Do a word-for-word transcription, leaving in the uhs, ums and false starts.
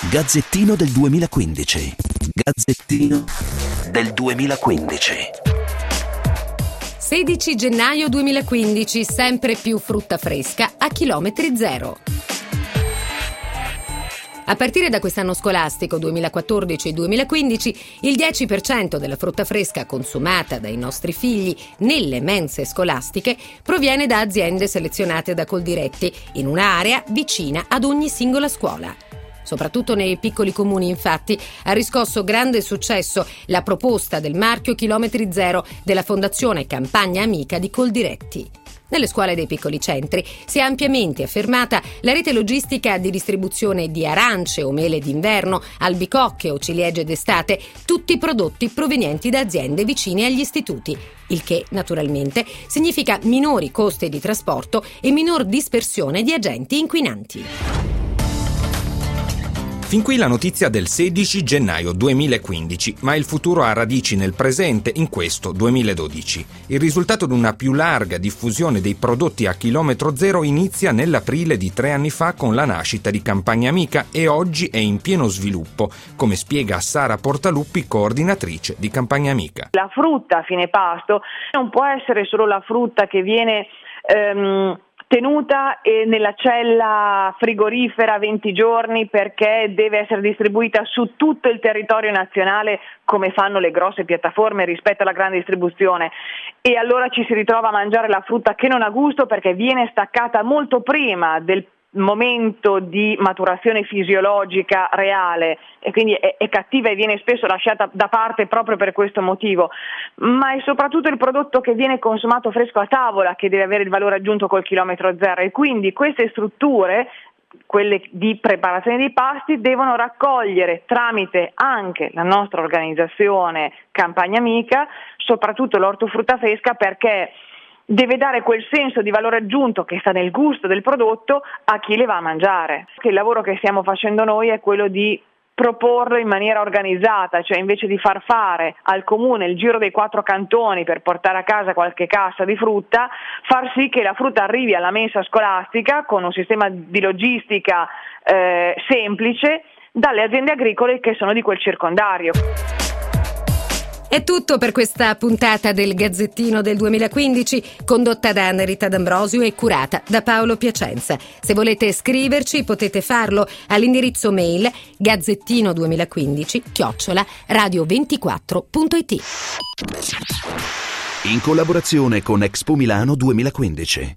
Gazzettino del duemilaquindici. Gazzettino del duemilaquindici. sedici gennaio duemilaquindici, sempre più frutta fresca a chilometri zero. A partire da quest'anno scolastico duemilaquattordici duemilaquindici, il dieci per cento della frutta fresca consumata dai nostri figli nelle mense scolastiche proviene da aziende selezionate da Coldiretti, in un'area vicina ad ogni singola scuola. Soprattutto nei piccoli comuni, infatti, ha riscosso grande successo la proposta del marchio Chilometri Zero della Fondazione Campagna Amica di Coldiretti. Nelle scuole dei piccoli centri si è ampiamente affermata la rete logistica di distribuzione di arance o mele d'inverno, albicocche o ciliegie d'estate, tutti prodotti provenienti da aziende vicine agli istituti, il che naturalmente significa minori costi di trasporto e minor dispersione di agenti inquinanti. Fin qui la notizia del sedici gennaio duemilaquindici, ma il futuro ha radici nel presente, in questo duemiladodici. Il risultato di una più larga diffusione dei prodotti a chilometro zero inizia nell'aprile di tre anni fa con la nascita di Campagna Amica e oggi è in pieno sviluppo, come spiega Sara Portaluppi, coordinatrice di Campagna Amica. La frutta a fine pasto non può essere solo la frutta che viene ehm, tenuta nella cella frigorifera venti giorni perché deve essere distribuita su tutto il territorio nazionale come fanno le grosse piattaforme rispetto alla grande distribuzione, e allora ci si ritrova a mangiare la frutta che non ha gusto perché viene staccata molto prima del momento di maturazione fisiologica reale e quindi è, è cattiva e viene spesso lasciata da parte proprio per questo motivo, ma è soprattutto il prodotto che viene consumato fresco a tavola che deve avere il valore aggiunto col chilometro zero, e quindi queste strutture, quelle di preparazione dei pasti, devono raccogliere tramite anche la nostra organizzazione Campagna Amica soprattutto l'ortofrutta fresca, perché deve dare quel senso di valore aggiunto che sta nel gusto del prodotto a chi le va a mangiare. Il lavoro che stiamo facendo noi è quello di proporlo in maniera organizzata, cioè invece di far fare al comune il giro dei quattro cantoni per portare a casa qualche cassa di frutta, far sì che la frutta arrivi alla mensa scolastica con un sistema di logistica eh, semplice dalle aziende agricole che sono di quel circondario. È tutto per questa puntata del Gazzettino del duemilaquindici, condotta da Anna-Rita D'Ambrosio e curata da Paolo Piacenza. Se volete scriverci potete farlo all'indirizzo mail gazzettino duemilaquindici chiocciola radio ventiquattro punto it. In collaborazione con Expo Milano duemilaquindici.